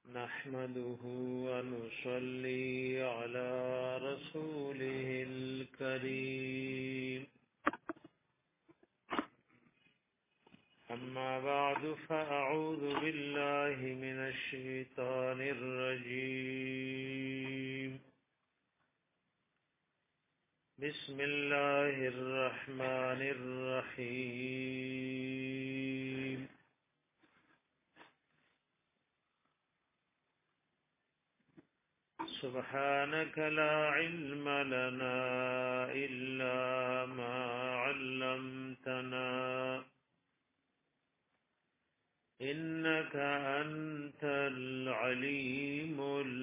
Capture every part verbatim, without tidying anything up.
نحمده ونصلي على رسوله الكريم أما بعد فأعوذ بالله من الشيطان الرجيم بسم الله الرحمن الرحيم سبحانك لا علم لنا إلا ما علمتنا إنك أنت العليم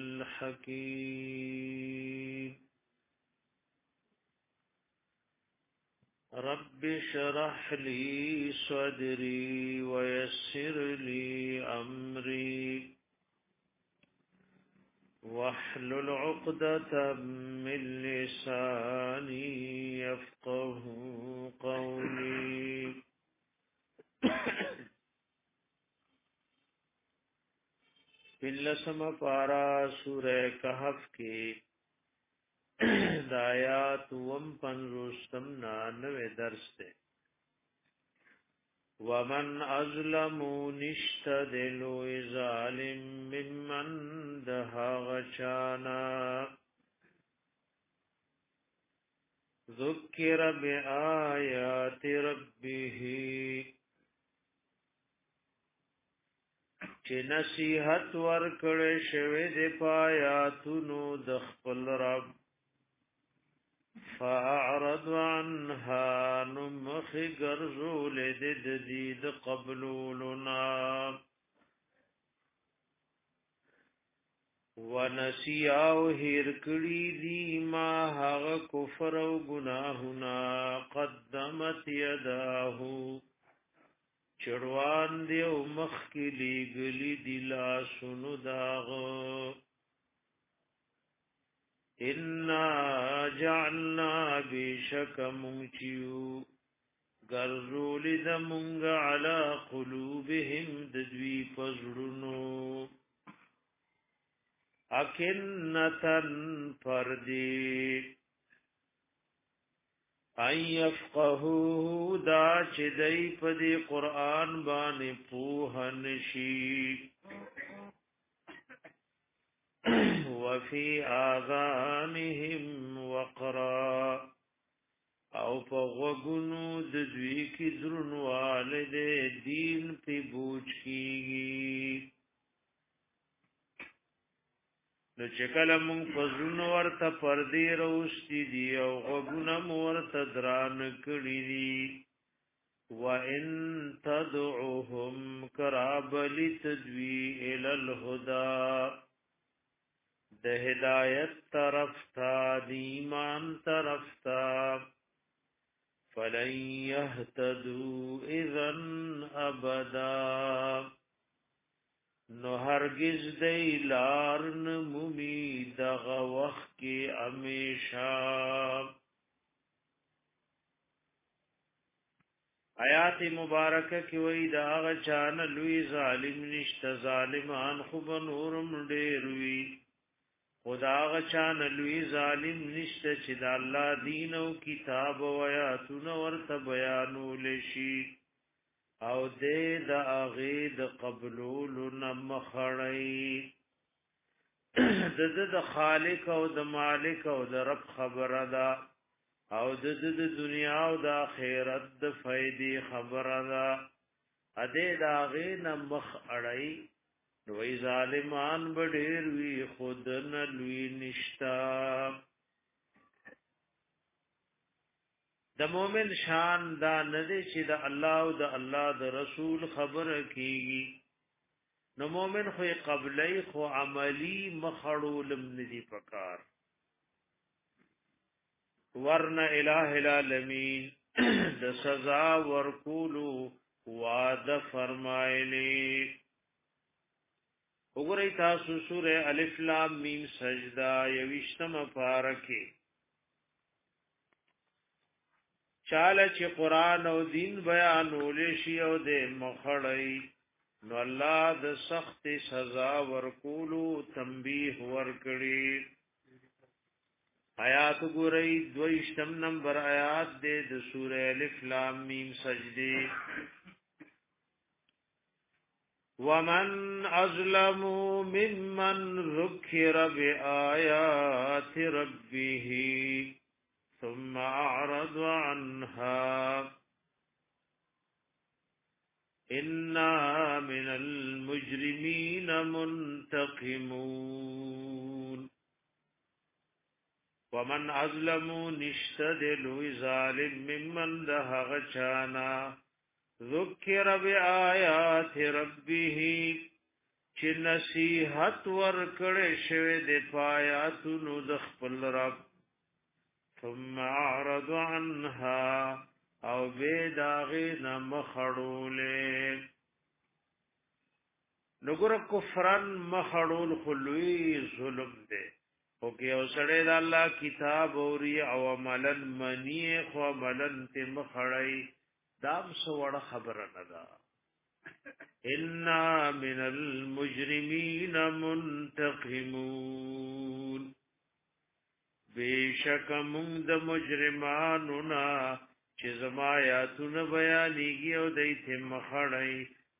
الحكيم رب اشرح لي صدري ويسر لي أمري واحلل عقدة من لساني يفقه قولي بلسم پارا سورہ کہف کے دایات وم پنرستم نانوے درس دے ومن أظلم نشتدل ظالم ممن دها غشانا ذكر بآيات ربه چې نصیحت ورکړې شوی د پایاتونو د خپل رب فاعرض عنها نمخ گرزول دد دید قبلولنا ونسیاو هیر کړي دي ما هغه کفر او گناهنا قدمت یداه چړوان دی او مخ کې لګلی دی لا سونو داغ إنا جعلنا بشك منچیو گرزول دمونگ على قلوبهم ددوی پزرنو اکنتن پردی ان یفقهوه دا چدی پدی قرآن بانی پوهنشی وفي آذانهم وقرا او په غوګونو د دوی کی درنواله د دین په بوج کیږي نو چې کله مونږ په زړونو ورته پردې راوستي دي او غوګونه مو ورته دران کړی دي وان تدعوهم کرابل تدوی الى الهدى د هدایت طرف تا د ایمان طرف تا فلن يهتدوا اذن ابدا نو هرگز دی لارن مومی دغه وخت کې همیشه آیات مبارکه کې وای دا هغه چانه لوی ظالم نشته ظالمان خو بنورم ډیر وی خدا غچان لوی ظالم نشته چې د الله دین او کتاب او آیاتونه ورته بیانول شي او دې د اغه د قبول نمخړی د د خالق او د مالک او د رب خبره ده او د د دنیا او د آخرت د فائدې خبره ده ا دې د اغه نمخ اړای نوې ظالمان بډیر وی خود نه لوی نشتا د مؤمن شان دا نه دي چې د الله او د الله د رسول خبره کیږي نو مؤمن خو قبلې خو عملی مخړولم ندي پکار ورنه الہ العالمین د سزا ورکولو وعده فرمایلی وګورئ تاسو سوره الف لام میم سجدا یوشتم پارکه چاله چې قران او دین بیانول شي او د مخړی نو الله د سخت سزا ورکولو تنبیه ورکړي. آیات ګورئ دویشتم نمبر آیات دې د سورہ الف لام میم سجدی. ومن اظلم ممن ذکر بآیات ربه ثم اعرض عنها انا من المجرمین منتقمون. ومن اظلم نشتدلو ظالم ممن دهغ چانا ذکر بآیات ربه چی نصیحت ورکڑ شوی دی پایاتونو دخپل رب ثم اعرض عنها او بیداغی نمخڑولے. نگر کفران مخڑول خلوی ظلم دے او که او سڑے دا اللہ کتاب اوری او عملن منی خو عملن تی مخڑی دام سوڑ خبر ندا. انا من المجرمین منتقمون. بیشک مونږ د مجرمانونا چې زما آیاتون بیانیږي او دیت مخړی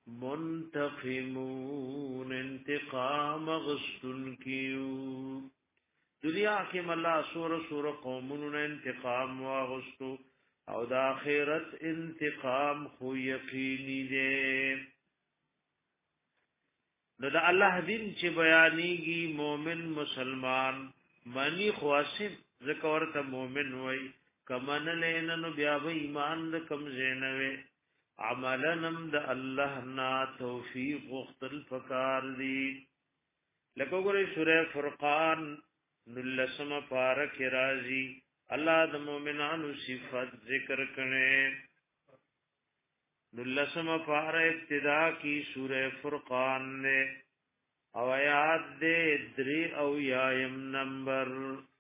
منتقمون انتقام غستن کیو. دنیا کې ملا سور سور قومونو انتقام واغستو او د آخرت انتقام خو یقیني دی. نو د الله دین چې بیانیږي مؤمن مسلمان منی خواسم ذکر ته مؤمن وای کمن لینن بیا به ایمان د کم زینوي عملنم د الله نا توفیق وختل فکار دی. لکه ګورې سورہ فرقان نلسم پارک رازی اللہ د مومنانو صفت ذکر کنے. نلسم پار ابتدا کی سورہ فرقان نے او آیات دے دری او یایم نمبر.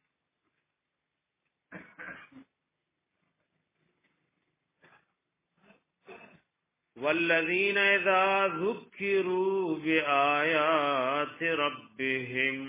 والذین اذا ذکروا بآیات ربهم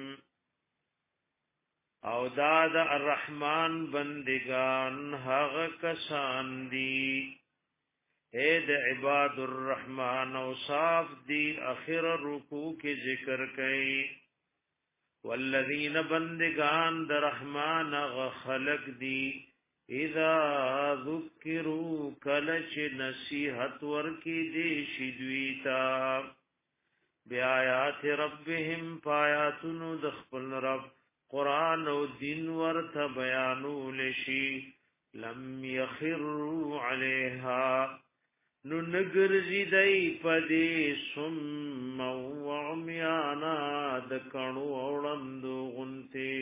او داد الرحمن بندگان هغ کسان دی اے د عباد الرحمن او صاف دی اخر رکوع کی ذکر کئی. والذین بندگان د رحمان غ خلق دی اذا ذکروا کلچ نصیحت ورکی دی شدویتا بیاات ربهم پایاتونو دخپل رب قرآن او دین ورت بیانو لشی لم یخروا علیها نو نگرزی دی پدی سم و عمیانا دکنو اوڑندو غنتی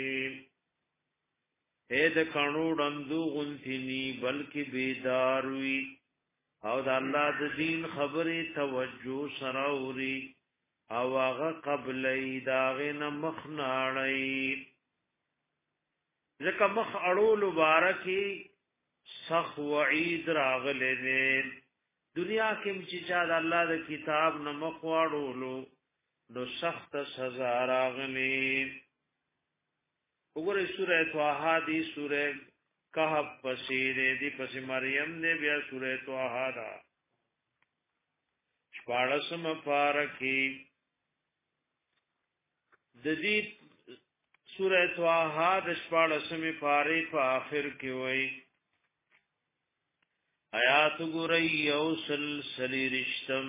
اے دکنو اوڑندو غنتی نی بلکی بیداروی او دا اللہ دا دین خبری توجہ سراوری او آغا قبلی داغین مخناڑی. ذکا مخ اڑول بارکی سخ وعید راغلے دے. دنیا کم چیچا دا اللہ دا کتاب نمخ واڑولو نو سخت سزا راغلی. اگر سورہ توحا دی سورہ کہب پسی دے دی پسی مریم دے بیا سورہ توحا دا شپاڑسم پارکی ددی سورہ توحا د شپاڑسم پاری پا آخر کی وئی آیات گرئی یوسل سلی رشتم.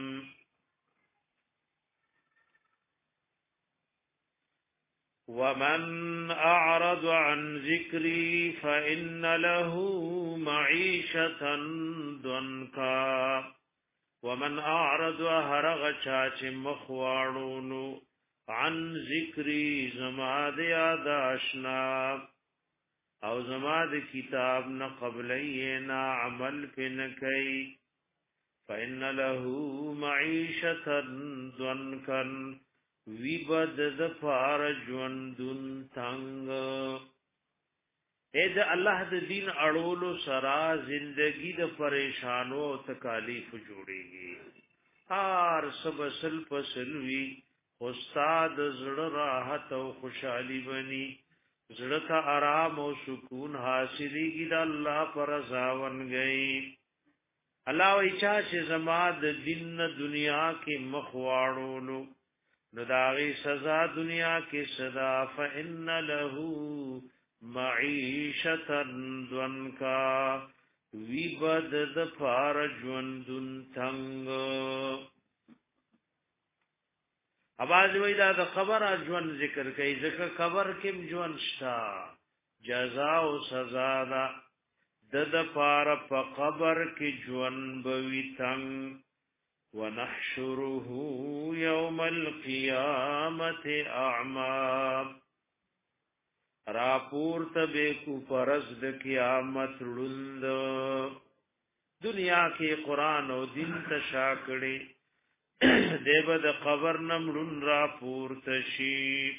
ومن اعرض عن ذکری فإن له معیشة ضنکا. ومن اعرض هرغ چاچ مخواڑونو عن ذکری زماد یاد آشنا او زماد کتاب نا قبلینا عمل پی نکی فإن له معیشة ضنکا وی بد دفار جوندن تنگ. اے دا اللہ دا دین اڑولو سرا زندگی دا پریشانو تکالیف جوڑے گی. ار سبسل پسلوی استاد زړه راحت او خوشحالي بني زړه ته آرام او سکون حاصلېږي د الله پر رضاون گئی الله ویچا چې زما د دین دنیا کې مخواړو نو داغي سزا دنیا کې صدا فإن له معیشتا دونکا وی بد د پار ژوندون تنگ اواز وی دا د خبر ژوند ذکر کوي ځکه خبر کې ژوند شتا جزاء او سزا دا د د پار په قبر کې ژوند بوي تنگ ونحشره يوم القيامه اعمى راپور تبه کو پرز د قیامت لوند دنیا کې قران او دین تشاکړي دیو د قبر نمړون راپور تشي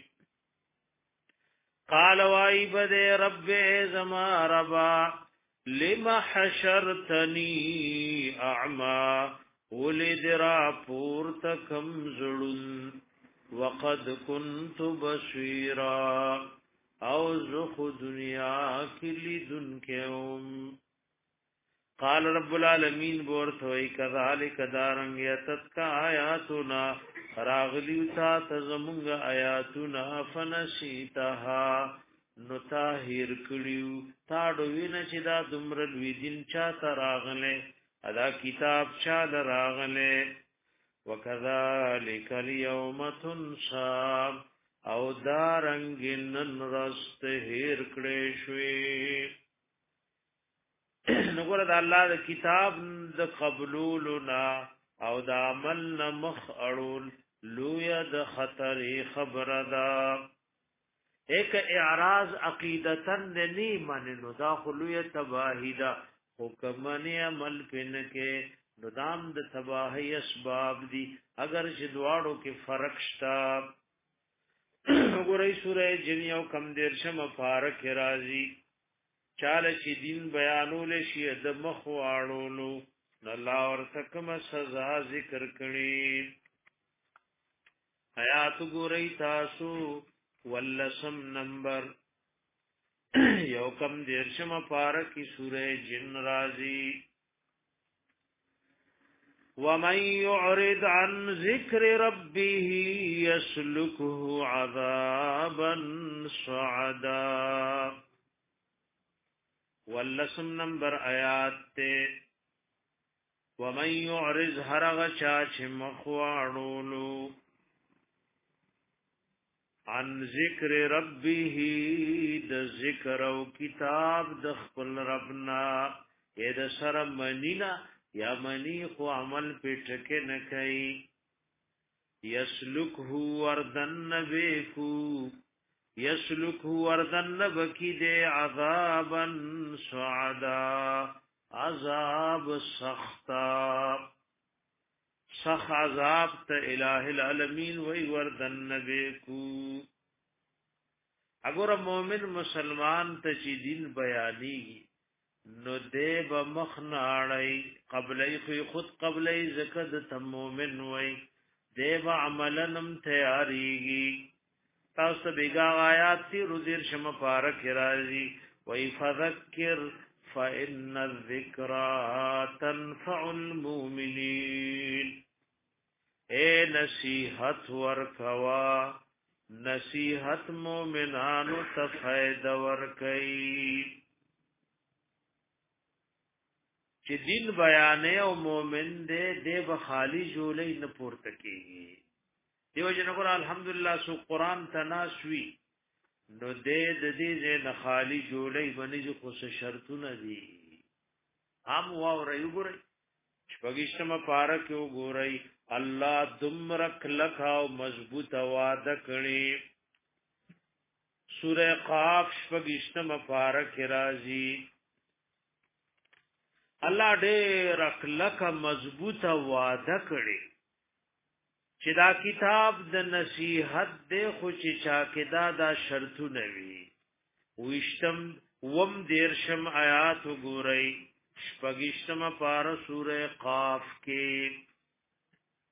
قال وای بد رب زما ربا لما حشرتني اعمى ولد راپور تکم زړل وقد كنت بصيرا او زخ دنیا کلی دن کے ام قال رب العالمین بورتوئی کذالک دارنگ یتت کا آیاتنا راغلیوتا تزمونگ آیاتنا فنسیتها نتاہیر کلیو تاڑوین چدا دمرلوی دن چا تراغلے ادا کتاب چا دراغلے وکذالک اليوم تنصاب او دارنګ نن رست هیر کړې شوي نګور د الله د کتاب د قبولولنا او د عمل مخ اړول لوی د خطر خبره ده ایک اعراض عقیدتن نه منلو دا خلوی تباہی دا حکمن عمل پن کې ندام د تباہی اسباب دي اگر چې دواړو کې فرق شتا وګورئ سورہ جن یو کم دیرشم پارک راځي چاله چې دین بیانول شي د مخ واړولو الله ورته کوم سزا ذکر کړي آیات ګورئ تاسو ولسم نمبر یو کم دیرشم پارک سورہ جن راځي ومن يعرض عن ذكر ربه يسلكه عذابا صعدا واللسم نمبر آیات تے ومن يعرض هرغ چاچ مخواړولو عن ذکر ربه د ذکر او کتاب د خپل ربنا اې د سره منینا یا منی خو عمل پټکه نه کوي یسلکه وردن بیکو یسلکه وردن بکی دے عذابا صعدا عذاب سختا سخ عذاب تا الہ العالمین وی وردن بیکو اگر مومن مسلمان تا چی دین بیانی نو دے با مخناڑی قبلی خوی خود قبلی زکد تا مومن وی دے با عملنم تیاریگی تاست بیگا آیات تی رضیر شم پارک رازی وی فذکر فإن الذکرى تنفع المؤمنین اے نصیحت ورکوا نصیحت مومنانو تفید ورکی چې دین بیانې او مومن دې دې بخالی جوړې نه پورته کیږي دیو جن کو الحمدلله سو قران تناسوی نو دې د دې نه خالی جوړې باندې خو شرطونه دي هم واو رې ګورې شپږشتمه پارک یو ګورې الله دمرک لکاو مضبوط وعده کړي سوره قاف شپږشتمه پارک راځي الله ډېر کلک مضبوطه وعده کړي چې دا کتاب د نصیحت دې خو چې چا کې دا دا شرطونه وي وشتم وم دیرشم آیات وګورئ شپږشتمه پارا سوره قاف کې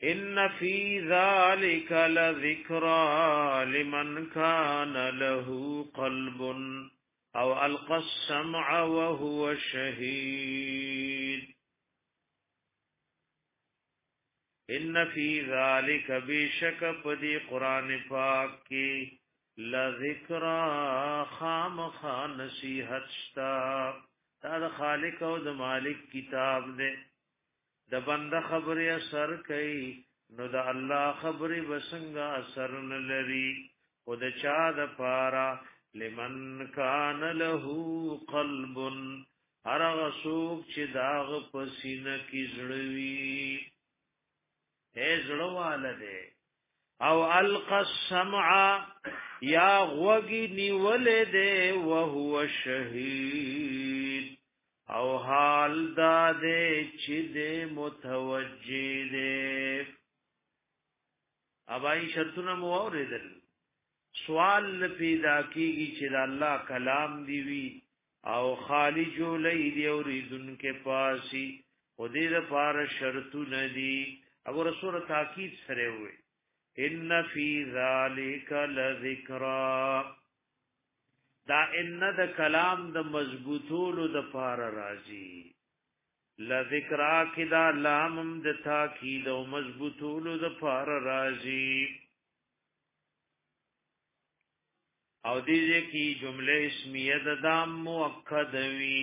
ان فی ذلک لذکرى لمن کان له قلب او القى السمع وهو شهید ان فی ذلک بیشک پدی قرآن پاک کی لذکرى خام خان نصیحت شتا دا خالق او د مالک کتاب دے د بنده خبره اثر کوي نو د الله خبره بسنګا اثر نه لري او د چا د پارا لمن کان له قلب هر غسوک چې داغ پسینه کی زړوي اے زړواله دے او القى السمع یا غوگی نیولے دے وهو شهید او حال دا دے چی دے متوجی دے ابائی شرطنا مواردل سوال پیدا کیگی چی دا اللہ کلام دیوی او خالی جو لئی دی او ریدن کے پاسی خودی دا پار شرطو ندی ابو رسول تاکید سرے ہوئے ان فی ذالک لذکرا دا ان د کلام د مضبوطولو د پار راضی لذکرا کی دا لامم د تاکید او مضبوطولو د پار راضی او دیجے کی جملے اسمیہ د دام موقد وی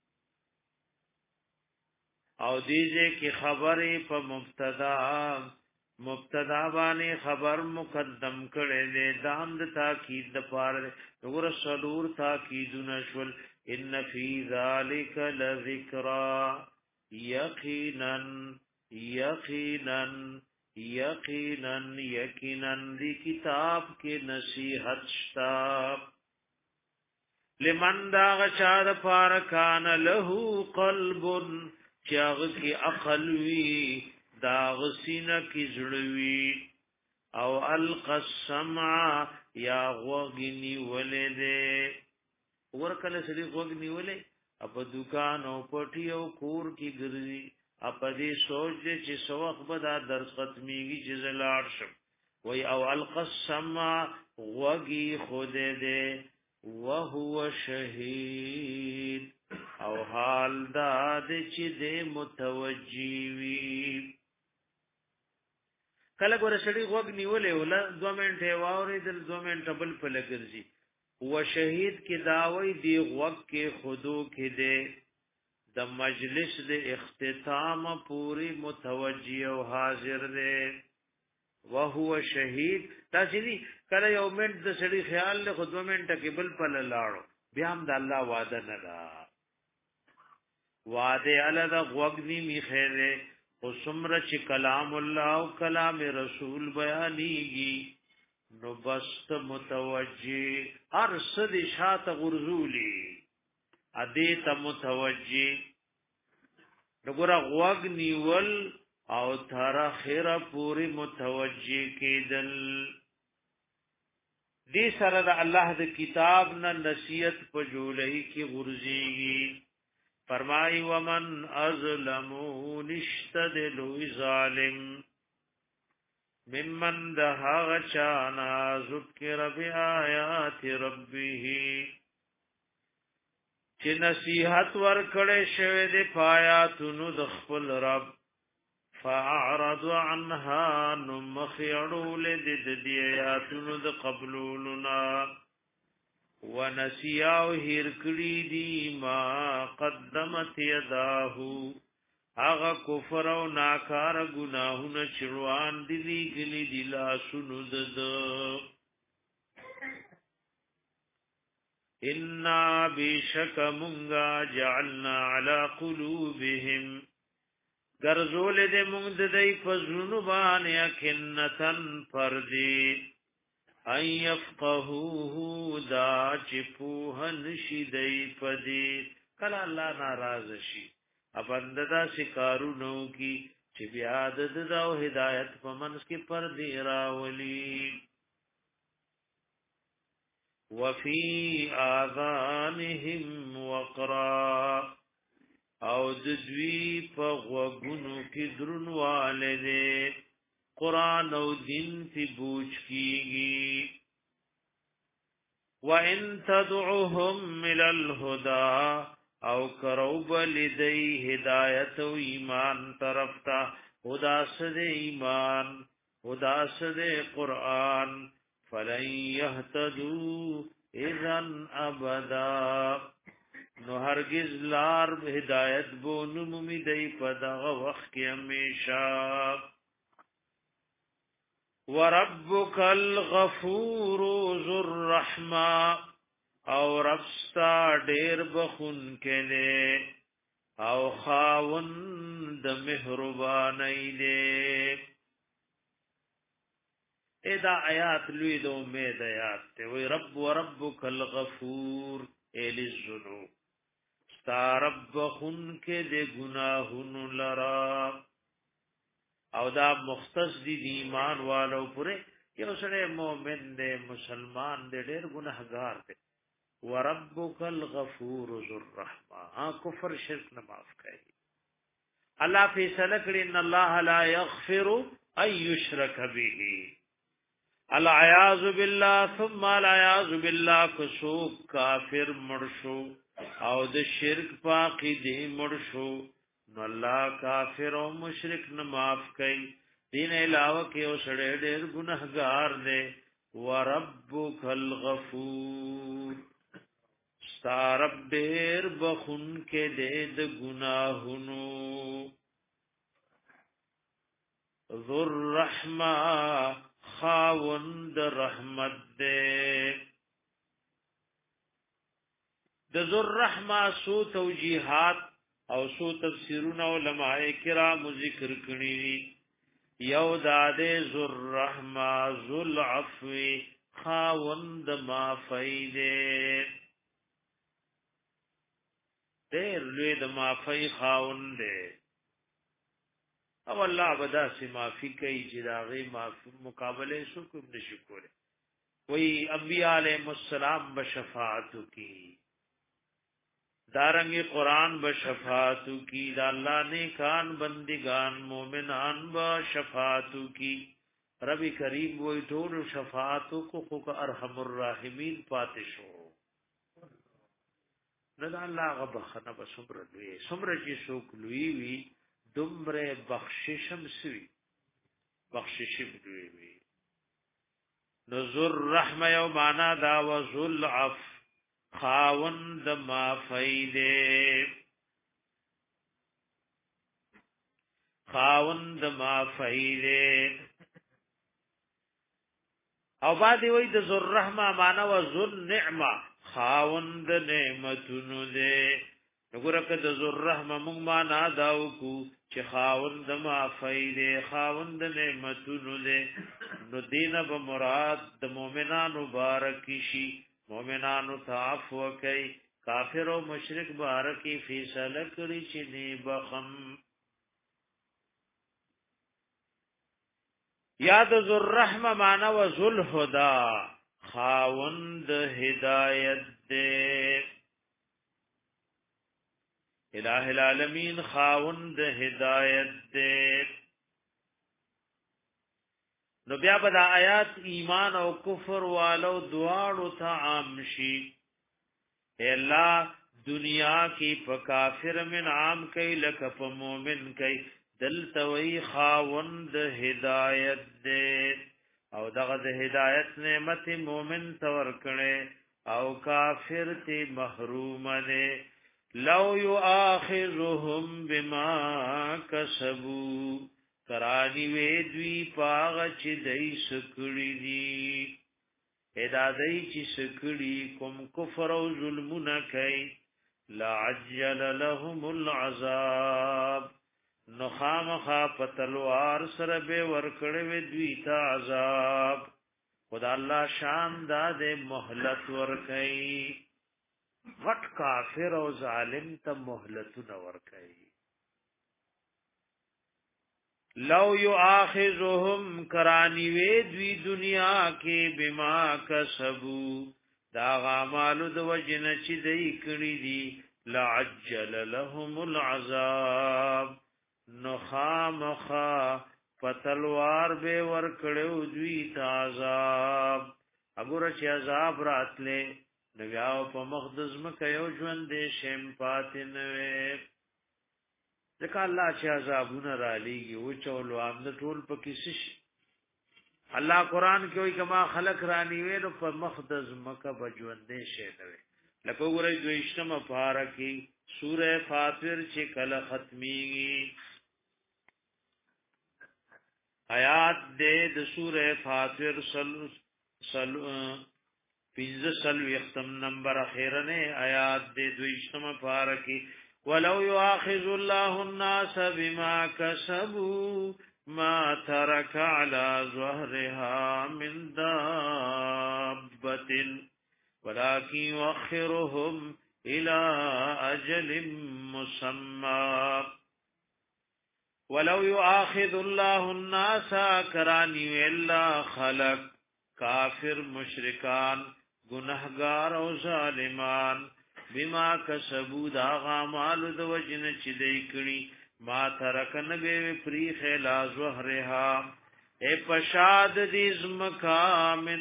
او دیجے کی خبر په مبتدا مبتدا باندې خبر مقدم کړي دے دام د تاکید د پاره وګور سلور تاکیدون شول ان فی ذلک لذکرى یقینا یقینا یقینا یقینا دی کتاب کې نصیحت شتا لمن دا غچا د پاره کان له قلب چاغ کی عقل وی داغ سینہ کی زړوی او القى السمع یا غوغنی ولده ورکل سری غوغنی ولې اپ دکان او پټي او کور کی ګرځي اپ دې سوچ دې چې سوخ بدا درس ختميږي چې زلاړ شم وای او القى السمع غوغي خود دې وهو شهید او حال دا د چې د متوجی کله ګور شړی غوګ نیولې ولا دو منټه واورې دل دو منټه بل په لګرځي و شهید کی داوی دی غوګ کې خودو کې دے د مجلس د اختتام پوری متوجی او حاضر دے وهو شهید تاسو کله یو منټ د شړی خیال له خود منټه کې بل په لاړو بیا هم د الله وعده نه دا وعده الله د غوګنی می خیره او سمره چې کلام الله او کلام رسول بیانېږي نو بست متوجی ارصد شات غرزولی ادیت متوجی نګور غوګنی ول او تر اخره پوری متوجی کېدل دی سره د الله د کتاب نه نصیحت په جوړی کی غرزیږي فرمای ومن ازلمو نشتدل ظالم ممن دها چانا ذکر بیاات ربه چې نصیحت ور کړي شوی د پایاتونو د خپل رب فاعرض عنها نمخيرو لد دیاتونو د قبولنا ونسیاو هیر کړي دی ما قدمت یداهو هغه کفر او ناکار گناهونه چروان دي لګلی دی لاسونو دد ان بشک منغا جعلنا على قلوبهم گرزول دے مونږ د دې فزونو باندې کنتن پردی ان يفقهوه دا چپوهن شیدای پدی کله الله ناراض شي ابند دا شکارو نو کی چې بیا د داو هدایت په منس کې پردی راولي وفي آذانهم وقرا او د دوی په غوګونو کې درنواله دي قرآن او دین تی بوج کیگی وَإِن تَدْعُهُمْ إِلَى الْهُدَى او کروب لدی ہدایت و ایمان طرفتا خدا سد ایمان خدا سد قرآن فلن يهتدوا اذن ابدا نو هرگز لار ہدایت بو نمومی دی پدغ وقت کی ہمیشہ وربک الغفور ذو الرحمہ او ربستا ډیر بخون کله او خاوند مهرباني دې ادا آیات لوی دو امید آیات ته وی رب وربک الغفور ال الذنوب ستا رب خون کې دې گناهونو لرا او دا مختص دي ایمان والو پورې یو سره مؤمن دې مسلمان دې ډېر ګناهګار دې وربک الغفور ذو الرحمه ها کفر شرک نه معاف کوي الله فیصله کړی ان الله لا یغفر ان یشرک به العیاذ بالله ثم العیاذ بالله کسو کافر مرشو او د شرک پاکی دی مرشو نو الله کافر او مشرک نه معاف کوي دین علاوه کې او سړی ډېر ګناهګار دی وربک الغفور ستارب ډېر بخون کې دې د ګناهونو ذو الرحمه خاوند رحمت دې د ذو الرحمه سو توجیهات او سو تفسیرونه علماء کرام ذکر کړی یو داده ذو الرحمه ذو العفو خاوند معافیده دیر لوی د معافی خاوند او الله بدا سی معافی کوي چې داغه معافی مقابله سو کوم نشي کوله وی انبیاء علیهم السلام بشفاعت کی دارنگی قرآن بشفاعتو کی دا اللہ نیکان بندگان مومنان بشفاعتو کی رب کریم وی ټول شفاعتو کو خوک ارحم الراحمین پاتشو ندا اللہ غبخنا بسمر لوی سمر چی سوک لوی وی دمر بخششم سوی بخششم لوی وی نذر رحمه یو مانا دا وذل عف خاوند ما فیده خاوند ما فیده او بعدی وی د ذو الرحمه معنا و ذو النعمه خاوند نعمتونو ده وګوره که د ذو الرحمه موږ معنا داو کو چې خاوند ما فیده خاوند نعمتونو ده نو دینه به مراد د مؤمنانو مبارک شي مومنانو تعفو کوي کافر او مشرک بارکی فیصله کړی چې دی بخم یاد ذو الرحمه معنا و ذو الهدى خاوند هدایت دے الہ العالمین خاوند هدایت دے نو بیا بدا آیات ایمان او کفر والو دواړو ته عام شي الله دنیا کې په کافر من عام کوي لکه په مؤمن کوي دلته وی خاوند هدایت دې او دغه د هدایت نعمت مؤمن تور کړي او کافر ته محروم دي لو یؤاخذهم بما کسبوا کرانی وی دوی پاغ چې دای سکړی دي ادا دای چې سکړی کوم کفر او ظلمونه کوي لعجل لهم العذاب نخامخا پتلوار سره به ورکړې وی دوی ته عذاب خدا الله شان داد مهلت ورکړي وټ کافر او ظالم ته مهلت نور ورکړي لو یؤاخذهم کرانی وی دوی دنیا کې بما کسبو دا غامالو د وجنه چې دای کړی دي لعجل لهم العذاب نخامخا فتلوار به ور کړو دوی عذاب وګوره چې عذاب راتله نو بیا په مقدس مکه یو ژوند دې شم پاتنوي ځکه الله چې عذابونه را لېږي او چولو امد ټول په کیسش الله قران کې وایي کما خلق رانی وې نو په مقدس مکه بجوندې شه نوي لکه وګورئ دویشتمه پارا کې سوره فاطر چې کله ختميږي آیات دې د سوره فاطر سل سل پنځه سل ختم نمبر اخیرنه آیات دې دویشتمه پارا کې ولو يؤاخذ الله الناس بما كسبوا ما ترك على ظهرها من دابة ولكن يؤخرهم الى اجل مسمى ولو يؤاخذ الله الناس کرانی الا خلق کافر مشرکان گنہگار او ظالمان بما کسبوا دا غامال د وجن چې دی کړي ما ترکن به پری خلا زهرها اے پشاد دې زمکا من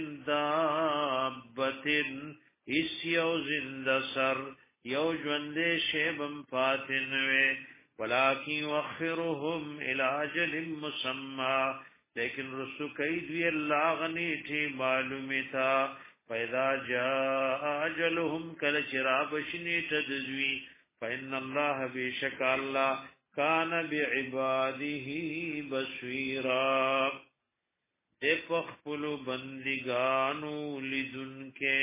دابتن اس یو زند سر یو ژوند شیبم فاتنوي ولکن وخرهم الى اجل مسمى لیکن رسو کئی دوی اللہ غنیٹی معلومی تھا فَإِذَا جَاءَ أَجَلُهُمْ كَلَ چراب شنیٹ دزوی فَإِنَّ اللَّهَ بِشَكَ اللَّهِ كَانَ بِعِبَادِهِ بَصِيرًا دے پخپلو بندگانو لدن کے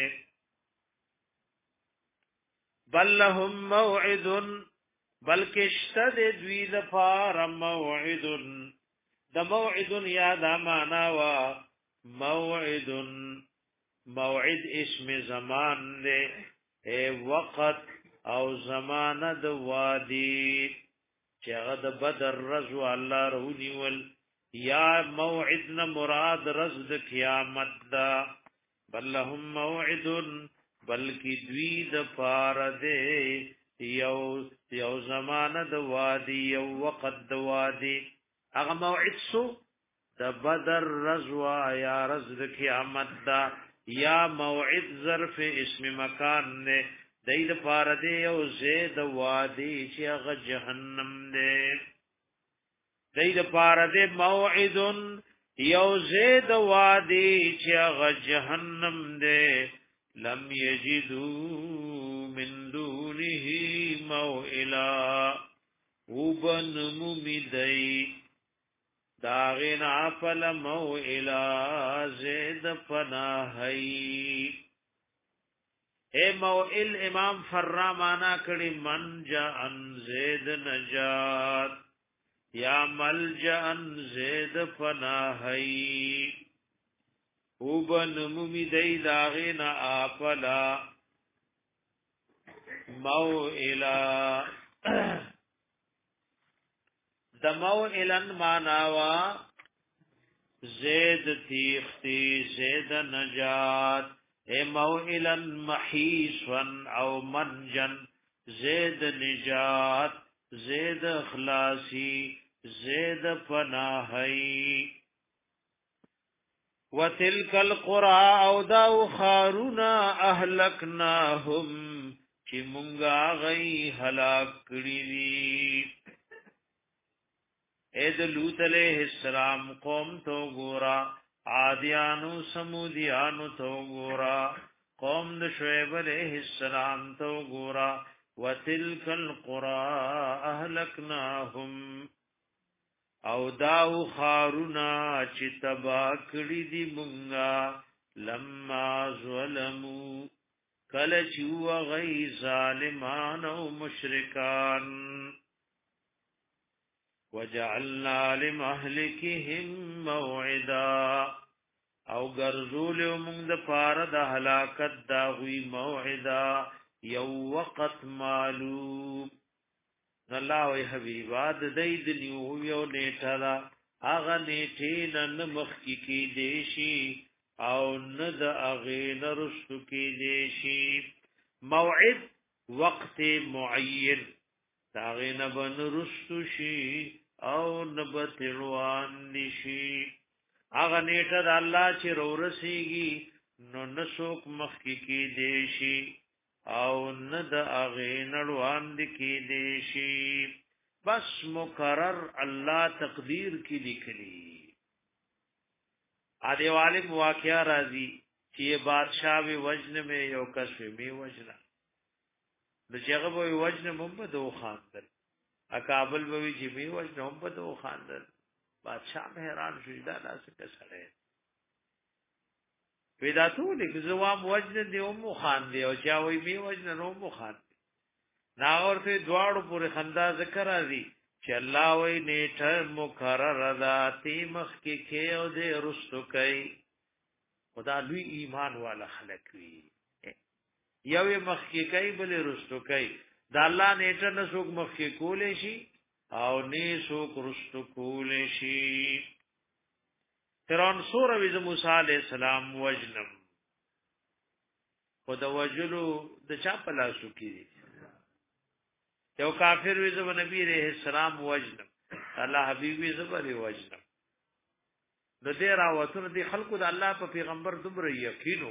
بل لهم موعد بلکشتد دوی دفار موعد دا موعد یاد مانا و موعد موعد اسم زمان دے اے وقت او زمان د وادی چغه د بدر رزو الله رونی ول یا موعدنا مراد رز د قیامت دا بل لهم موعد بلکی دوی د پار دے یو یو زمان د وادی یو وقت د وادی هغه موعد سو د بدر رزوا یا رز د قیامت دا یا موعد ظرف اسم مکان نے دید پار دے او زید وادی چې هغه جهنم دے دید پار دے موعد یو زید وادی چې هغه جهنم دے لم یجدو من دونه موئلا وبن ممیدئی داغین عفل موئلا زید پناہی اے موئل امام فرامانا کڑی من جان زید نجات یا مل جان زید پناہی اوبن ممیدئی داغین عفل موئلا دمو الن ماناوا زید تیختی زید نجات اے موئلن محیسون او منجن زید نجات زید اخلاصی زید پناہی وتلک القرى او داو خارونا اهلکناهم چی منگا غی ہلاک کری دی اید لوت علیہ السلام قوم تو گورا عادیانو سمودیانو تو گورا قوم د شعیب علیہ السلام تو گورا وتلک القرى اهلکناهم او داو خارونا چی تبا کری دی منگا لما ظلمو کل چیو غی ظالمان او مشرکان وجعلنا لمهلكهم موعدا او غرزول من د پار د هلاکت دا وی موعدا یو وقت معلوم الله وی حبیبات دید نیو یو نیټه دا اغه نیټه نن مخ کی کی دیشی او ند اغه نرسو کی دیشی موعد وقت معین داغه نبن رسو شی او نب بتلوان نشي هغه نیټه د الله چې ورسیږي نو نسوک مخکې کې دیشي او نه د هغه نړوان دي کې دیشي بس مقرر الله تقدیر کې لیکلي ا دیواله واقعا راځي چې بادشاہ وی وجن میں یو کس می وجنا د چېغه وی وجن محمد او خاندل اکابل وی چې می وجن محمد او خاندل بادشاہ حیران شو دا لاس کې سره پیدا ټول کې زوام وجن دی او مو خان دی او چا وی می وجن نو مو خان نا ورته دواړو پورې خندا ذکر راځي چې الله وی نیټه مقرر ذاتی مخ کې کې او دې رستو کوي خدا لوی ایمان والا خلق وی یو مخ کې کوي بل رستو کوي دا الله نیټه نسوک مخ کې کولې شي او نه سوک رستو کولې شي فرعون سور وی موسی علیہ السلام وجنم خدا وجلو د چا پلاسو کې یو کافر وی زو نبی علیہ السلام وجنم الله حبیبی زبر وجنم نو دې راوتونه دي خلقو د الله په پیغمبر دومره یقینو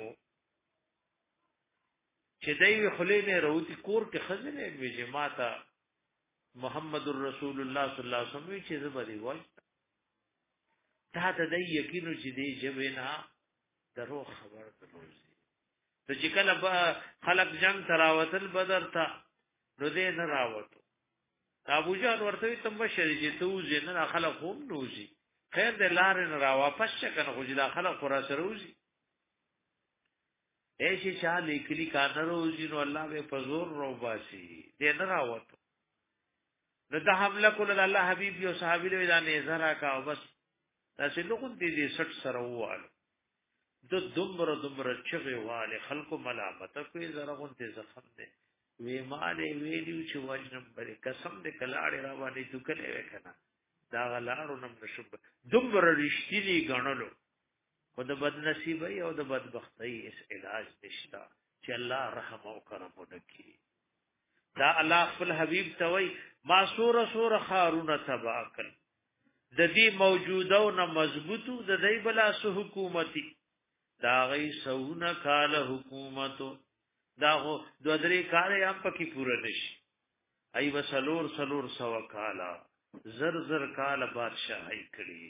چې دوی خلینه روتی کور کې خزنه وی جماعتا محمد رسول الله صلی الله علیه وسلم چې زبر وجنم تا ته دې یقینو چې دې جبینا درو خبر دروځي د چې کله خلق جنگ تراوتل بدر تا نو دې نه راوته ابو جان ورته تم بشری چې تو زین نه خلق هم نوځي خیر دې لار نه را واپس کنه خو دا خلق را سره وځي ایشي چا لیکلی کار نه وځي نو الله به فزور رو باسي دې نه راوته نو دا حمله کول الله حبيب یو صحابي له دا نه زرا کا بس تاسو لوګون دې سټ سره واله د دمر دمر چغه واله خلکو ملامت کوي زره غونته زخم دې وی ماله ویلیو چې وجنم بری قسم دې کلاړې را باندې تو کله وکنه دا غلاړو نم نشب دمر رښتینی غنلو خو د بد نصیبای او د بدبختی اس علاج نشتا چې الله رحم او کرم وکړي دا الله خپل حبیب توي ما سور سور خارونه تباکل د دې موجوده او مضبوطو د دې بلا سو حکومتي دا غي سونه کال حکومتو دا هو دو درې کال هم پکې پوره نشي ای وسلور سلور سو کالا زر زر کال بادشاہي کړی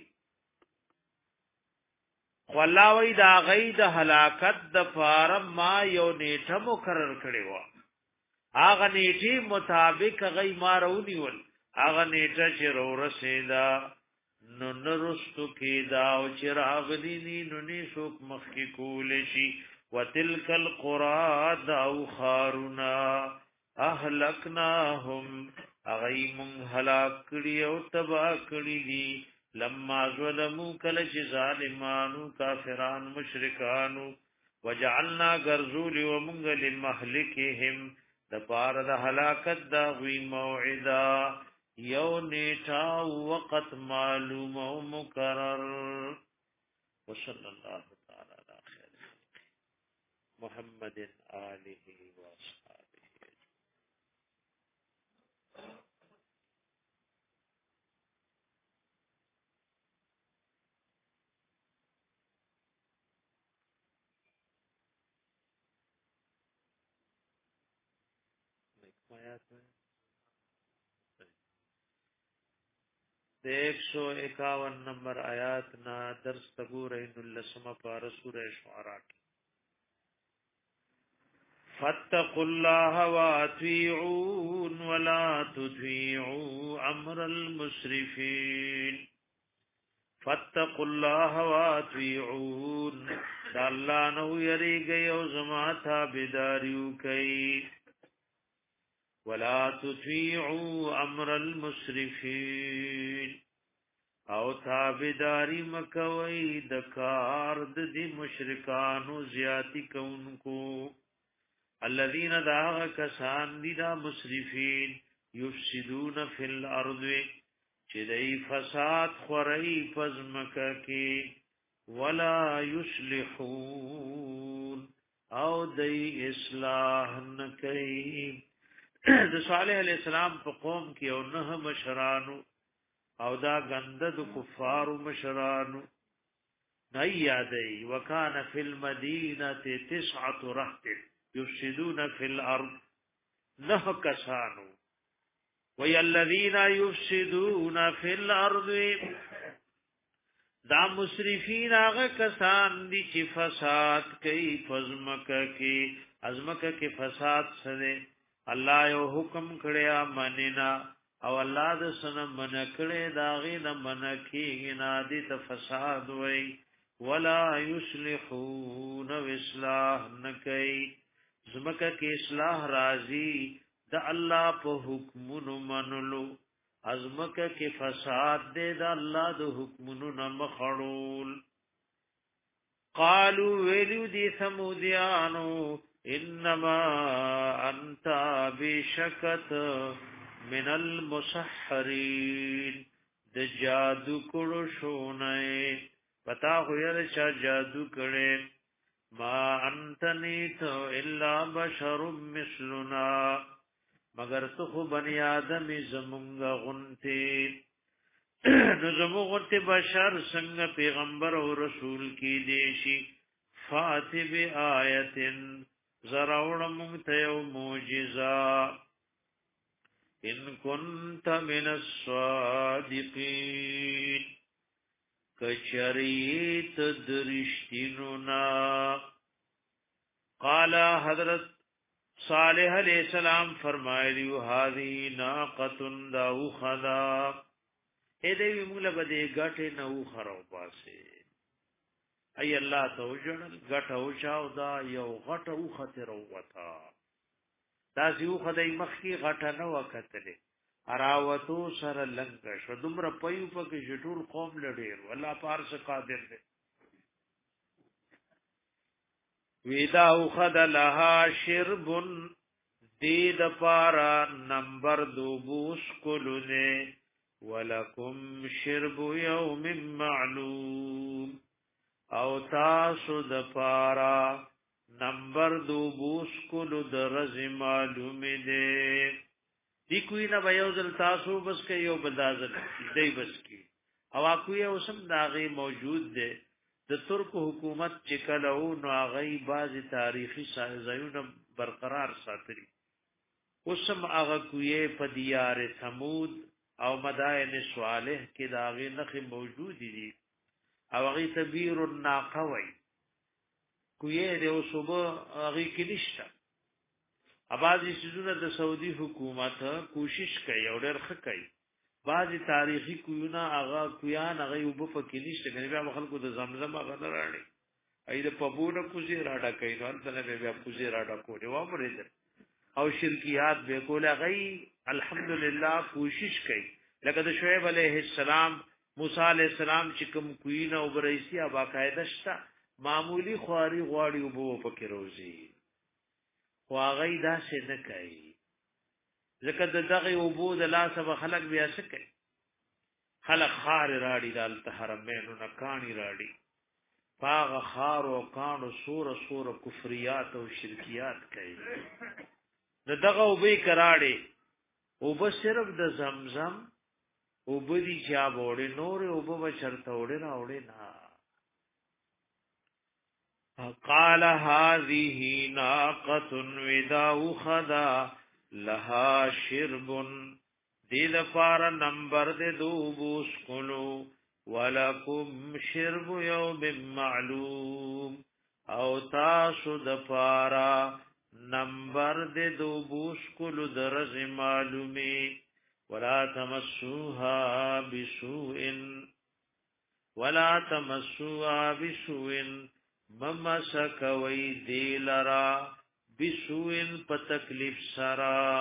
والله دا غي د هلاکت د فارم ما یو نیټه مقرر کړی و هغه نیټه مطابق غي مارونی ول هغه نیټه چې ورسېدا نو نرستو کې دا او چې راغلی ني نو ني څوک مخکې کول شي وتلک القرى داو خارونا اهلکناهم اغیم هلاک کړي او تبا کړي دي لما ظلموا کل ظالمانو کافران مشرکانو وجعلنا غرذول ومنغ لمهلكهم دپار د هلاکت دا وی موعدا یو نیټا وقت معلوم او مقرر وصلی الله تعالی علی خیر محمد آله و اصحابه آیات میں ایک سو اکاون نمبر آیات نا درس تگو رہن اللسمہ پارا سورہ شعراء کی فاتقوا الله واطيعون ولا تطيعوا امر المسرفين فاتقوا الله واطيعون الله نو یریږي او زما تابعداریو کوي ولا تطيعوا امر المسرفين او تابعداري مکوي د کار د دې مشرکانو زیاتی کوونکو الذين داغ کسان دي دا مسرفين يفسدون في الارض چې دای فساد خوري پزمکه کې ولا يصلحون او دای اصلاح نکي د صالح علیہ السلام په قوم کې او نه مشرانو او دا غنده د کفار مشرانو نه یادای وکانه فی المدینه تسعه رهط یفسدون فی الارض نه کسانو وی الذین یفسدون فی الارض دا مسرفین هغه کسان دي چې فساد کوي فزمکه کې ازمکه کې فساد سره الله یو حکم کړیا منینا او الله د سن من کړي داغه نه من کېږي نه دي ته فساد وای ولا یصلحون اصلاح نکي زمکه کې اصلاح راځي د الله په حکمونو منلو ازمکه کې فساد دې د الله د حکمونو نه مخړول قالوا ویلو دي سمودیانو انما انت بشکت من المسحرین د جادو کړو شونه پتا خو یې چې جادو کړي ما انت نیت الا بشر مثلنا مگر تو خو بنی آدم زمونږ غنته نو زمونږ غنته بشر څنګه پیغمبر او رسول کی دیشي فاتب آیتن زراوړ مونږ ته یو معجزه ان كنت من الصادقين کچریت درشتینونا قال حضرت صالح علیہ السلام فرمایلی هذه ناقه داو خدا اے دې موږ بده غټه نو خرو پاسه ای الله توجل غټه او شاو دا یو غټه او خطر وتا دا زیو خدای مخکی غټه نه وکتلې اراوتو سره لنګ شو دومره پيو پکې شټول قوم لډیر الله پارس قادر دی ویدا او خد لها شرب دید پارا نمبر دو بوس کلونه ولکم شرب یوم معلوم او تاسو د پارا نمبر دو بوس کلو درز معلوم دے دی کوئی نہ بیوزل تاسو بس کے یو بلازل دی بس کی او کوئی اوسم داغي موجود دے د ترک حکومت چکلو نو غي باز تاریخی سازونه برقرار ساتري اوسم هغه کوی په دیار ثمود او مدائن صالح کې داغي نخ موجود دي او غي تبیر الناقوي کوی د صبح هغه کې نشته اباظي سيزونه د سعودي حکومت کوشش کوي او ډېر ښه کوي بعضی تاریخی کویونه هغه کویان هغه وب پکې نشته کنه بیا خلکو د زمزم هغه نه راړي اې د پبونه کوزي راډا کوي نو تل بیا کوزي راډا کوي و امرید او شرکیات به کوله غي الحمدلله کوشش کوي لکه د شعیب علیه السلام موسی علیه السلام چې کوم کوینه او برېسي ابا قاعده شته معمولی خواري غواړي وب پکې روزي خو هغه دا څه نه کوي ځکه دغه وبو د لاسه به خلق بیا سکه خلق خار راړي د الحرمین نه کانی راړي پاغ خار او کانو سور سور کفریات او شرکیات کوي دغه وبې کراړي او به صرف د زمزم او بدی چا وړي نور او به چرته وړي راوړي نه قال هذه ناقه وداو خدا لها شرب دید پار نمبر دے دو بوس کلو ولکم شرب یوم معلوم او تاسو د پارا نمبر دے دو بوس کلو درز معلومی ولا تمسوها بسوء ولا تمسوها بسوء ممسک وی دیلرا بسوئن پا تکلیف سرا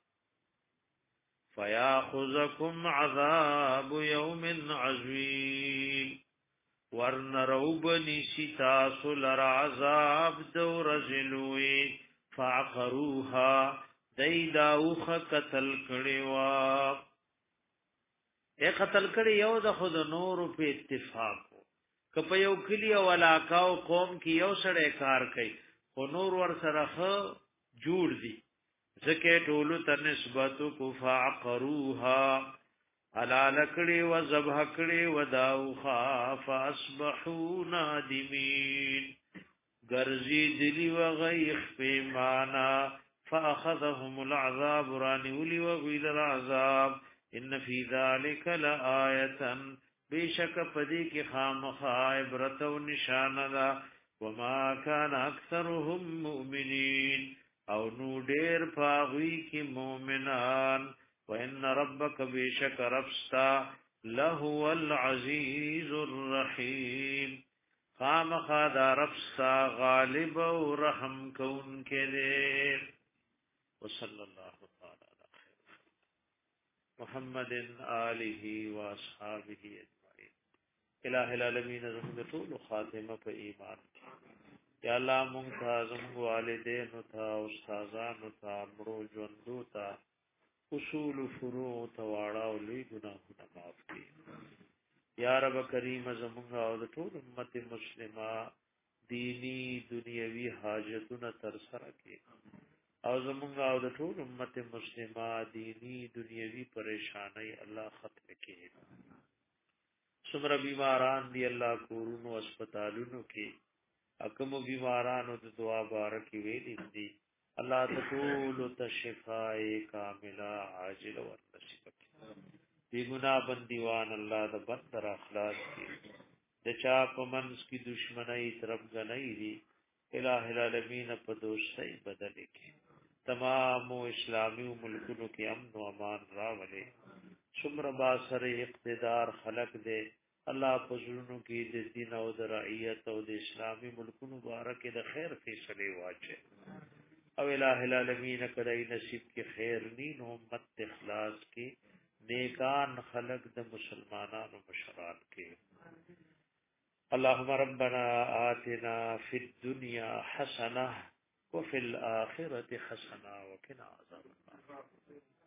فیاخذکم عذاب یوم عظیم ورن روبنی ستاسو لرعذاب دو رزلوی فعقروها دیداوخ قتل کڑیوا اے قتل کڑی یو دا خود نورو پی اتفاقو کپ یو کلی او علاقاو قوم کی یو سڑے کار کئی خو نور ور سره جوړ دي زکه ټولو ته نسبت کو فعقروها حلال کړي و ذبح کړي و داوخا فاصبحوا نادمين غرزي دلی و غیخ پیمانا فاخذهم العذاب رانی ولي و غیل العذاب ان فی ذلك لآیه بیشک پدی کی خامخا عبرت و نشان دا وما كان اکثرهم مؤمنین او نو ډیر پاغوی کی مؤمنان وان ربک بیشک ربستا لهو العزیز الرحیم خامخا دا ربستا غالب و رحم کون کے دے وصلی اللہ تعالی علی خیر محمد آلہ و اصحابہ اجمعین الہ العالمین زمد طول خاتمہ پہ ایمان یا اللہ منتا زمد والدین تا استازان تا مرو جوندو تا اصول فروع تواڑا و لی گناہونا معاف کی یا رب کریم زمونږ او د ټول امت مسلمه دینی دنیوي حاجتونه تر سره کړي او زمونږ او د ټول امت مسلمه دینی دنیوي پریشانای الله ختم کړي څومره بیماران دی الله کورونو هسپتالونو کې حکم بیمارانو د دعا بارکی ویلي دي الله ټول ته شفای کامله عاجل او نصیب کړي بی گناہ بندیوان اللہ دا بندر اخلاص کی دا چاپ منس کی دشمنی طرف گنئی دی الہ العالمین پا دوستی بدلے کی تمام اسلامی ملکونو کی امن و امان راولے سمر باثر اقتدار خلق دے اللہ پزرونو کی دا دین او دا رعیت او دا اسلامی ملکونو بارک دا خیر فیصلے واچے او الہ العالمین کدائی نصیب کی خیر نین امت اخلاص کی نیکان خلق د مسلمانانو مشران کې اللهم ربنا آتنا فی الدنيا حسنه وفي الآخرة حسنه وقنا عذاب النار